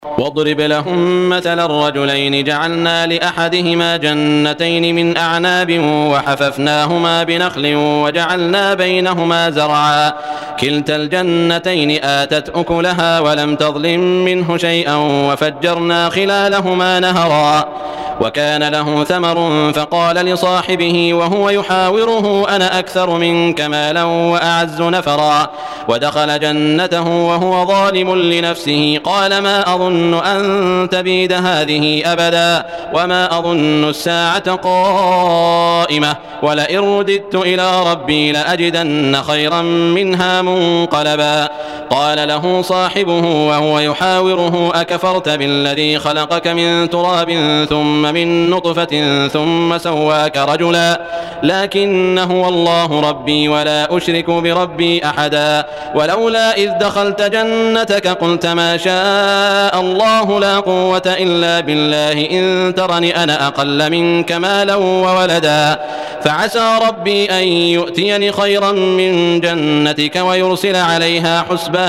واضرب لهم مثل الرجلين جعلنا لأحدهما جنتين من أعناب وحففناهما بنخل وجعلنا بينهما زرعا كلتا الجنتين آتت أكلها ولم تظلم منه شيئا وفجرنا خلالهما نهرا وكان له ثمر فقال لصاحبه وهو يحاوره أنا أكثر منك مالا وأعز نفرا ودخل جنته وهو ظالم لنفسه قال ما أظن أن تبيد هذه أبدا وما أظن الساعة قائمة ولئن رددت إلى ربي لأجدن خيرا منها منقلبا قال له صاحبه وهو يحاوره أكفرت بالذي خلقك من تراب ثم من نطفة ثم سواك رجلا لكن هو الله ربي ولا أشرك بربي أحدا ولولا إذ دخلت جنتك قلت ما شاء الله لا قوة إلا بالله إن ترني أنا أقل منك مالا وولدا فعسى ربي أن يؤتيني خيرا من جنتك ويرسل عليها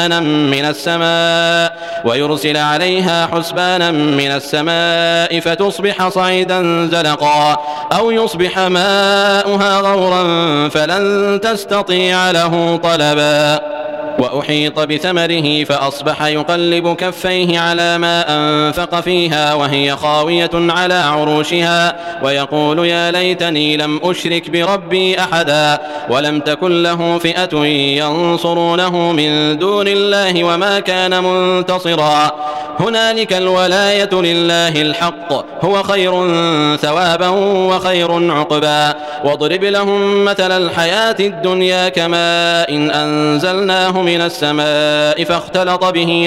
حسبانا من السماء فتصبح صعيدا زلقا أو يصبح ماؤها غورا فلن تستطيع له طلبا وأحيط بثمره فأصبح يقلب كفيه على ما أنفق فيها وهي خاوية على عروشها ويقول يا ليتني لم أشرك بربي أحدا ولم تكن له فئة ينصرونه من دون الله وما كان منتصرا هنالك الولاية لله الحق هو خير ثوابا وخير عقبا واضرب لهم مثل الحياة الدنيا كماء إن أنزلناه من السماء فاختلط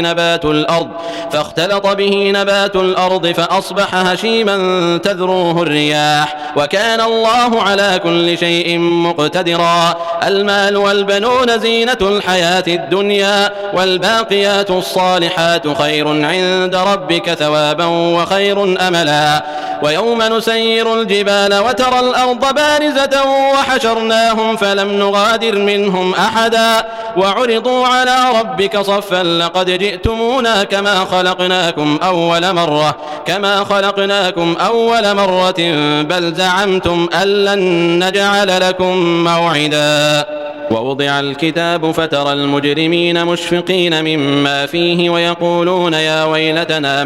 به نبات الأرض فأصبح هشيما تذروه الرياح وكان الله على كل شيء مقتدرا المال والبنون زينة الحياة الدنيا والباقيات الصالحات خير عند ربك ثوابا وخير أملا ويوم نسير الجبال وترى الأرض بارزة وحشرناهم فلم نغادر منهم أحدا وعرضوا على ربك صفا لقد جئتمونا كما خلقناكم أول مرة بل زعمتم أن لن نجعل لكم موعدا ووضع الكتاب فترى المجرمين مشفقين مما فيه ويقولون يا ويلتنا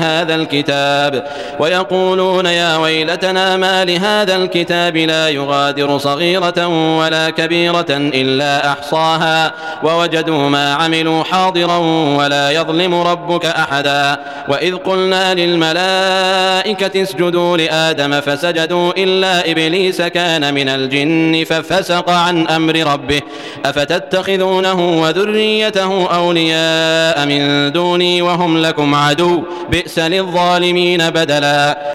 ما لهذا الكتاب لا يغادر صغيرة ولا كبيرة إلا أحصاها ووجدوا ما عملوا حاضرا ولا يظلم ربك أحدا وإذ قلنا للملائكة اسجدوا لآدم فسجدوا إلا إبليس كان من الجن ففسق عن أمر ربه أفتتخذونه وذريته أولياء من دوني وهم لكم عدو بئس للظالمين بدلا.